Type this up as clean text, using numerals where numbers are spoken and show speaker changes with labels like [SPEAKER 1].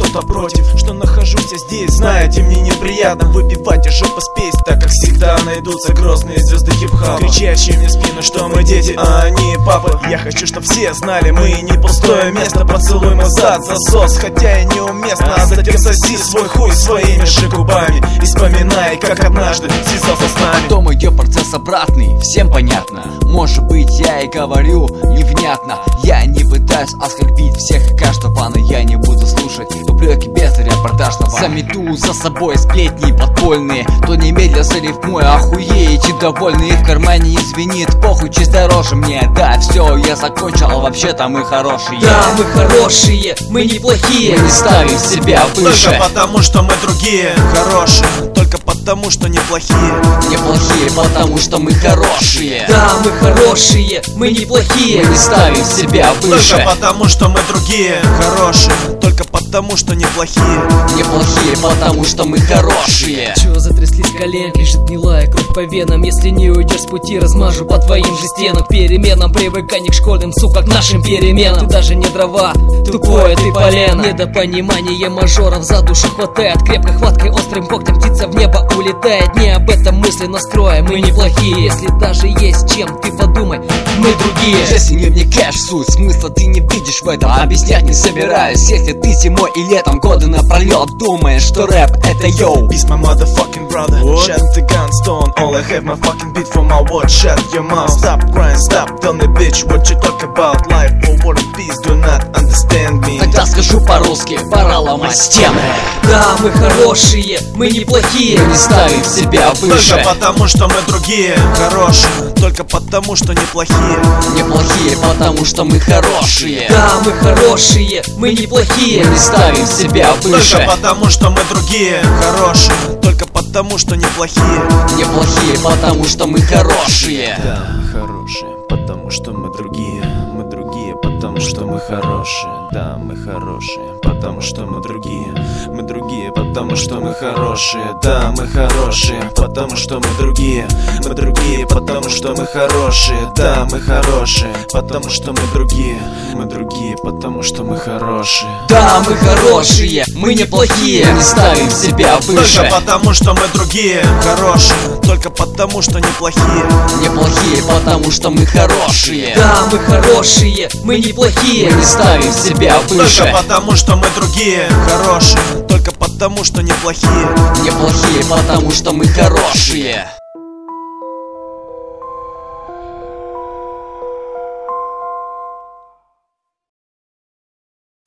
[SPEAKER 1] просто против, что нахожусь я здесь. Знаете, мне неприятно выбивать из жопы спесь, так как всегда найдутся грозные звезды хип-хопа, кричащие мне в спину, что мы дети, а они папы. Я хочу, чтоб все знали, мы не пустое место. Поцелуй мой зад, засос, хотя и неуместно. А затем соси свой хуй своими же губами и вспоминай, как однажды связался с нами.
[SPEAKER 2] Потом идет процесс обратный, всем понятно. Может быть, я и говорю невнятно. Я не пытаюсь оскорбить всех и каждого, но я не буду слушать упреки без репортажного. Замету за собой сплетни подпольные, то немедля зарифмуй, охуеете довольны. И в кармане не звенит, похуй, чистой рожи мне. Да, все, я закончил, а вообще-то мы хорошие.
[SPEAKER 3] Да, мы хорошие, мы неплохие,
[SPEAKER 2] не ставим себя выше.
[SPEAKER 1] Только потому, что мы другие, хорошие. Только потому, что неплохие.
[SPEAKER 2] Неплохие, потому что мы хорошие.
[SPEAKER 3] Да, мы хорошие, мы неплохие,
[SPEAKER 2] не ставим себя выше.
[SPEAKER 1] Только потому, что мы другие, хорошие. Только потому, что неплохие.
[SPEAKER 2] Неплохие, потому что мы хорошие.
[SPEAKER 3] Чего затряслись коленки, лежит гнилая кровь по венам. Если не уйдешь с пути, размажу по твоим же стенам. Переменам, привыкай не к школьным, сука, к нашим переменам. Ты даже не дрова, тупое ты полено. Недопонимание мажоров за душу хватает. Крепкой хваткой, острым когтем птица в небо улетает. Не об этом мысленно строя, мы неплохие. Если даже есть чем, ты подумай, мы другие.
[SPEAKER 2] Если не вникаешь в суть, смысла ты не видишь в этом. Объяснять не собираюсь, если ты зимой и летом годы напролет думаешь, что рэп это йоу.
[SPEAKER 1] Peace my motherfucking brother. Shut the gun, stone. All I have my fucking beat for my watch. Shut your mouth. Stop crying, stop. Tell me, bitch, what you talk about. Life or war and peace, do not understand me.
[SPEAKER 2] Тогда скажу по-русски, пора ломать стены.
[SPEAKER 3] Да, мы хорошие, мы неплохие,
[SPEAKER 2] не ставим себя выше.
[SPEAKER 1] Только потому, что мы другие, хорошие. Только потому, что неплохие.
[SPEAKER 2] Неплохие, потому что мы хорошие.
[SPEAKER 3] Да, мы хорошие, мы неплохие,
[SPEAKER 2] не ставим себя выше.
[SPEAKER 1] Только потому, что мы другие, хорошие. Только потому, что неплохие.
[SPEAKER 2] Неплохие, потому что мы хорошие.
[SPEAKER 1] Да, хорошие, потому что мы другие. Мы другие, потому что мы хорошие. Да, мы хорошие, потому что мы другие. Мы другие, потому что мы хорошие. Да, мы хорошие, потому что мы другие. Мы другие, потому что мы хорошие. Да, мы хорошие, потому что мы другие. Мы другие, потому что мы хорошие.
[SPEAKER 2] Да, мы хорошие, мы неплохие, не ставим себя выше.
[SPEAKER 1] Только потому, что мы другие, хорошие. Только потому, что неплохие.
[SPEAKER 2] Неплохие, потому что мы хорошие.
[SPEAKER 3] Да, мы хорошие, мы неплохие,
[SPEAKER 2] не ставим себя выше.
[SPEAKER 1] Только потому, что мы другие, хорошие. Только потому, что неплохие.
[SPEAKER 2] Неплохие, потому что мы хорошие.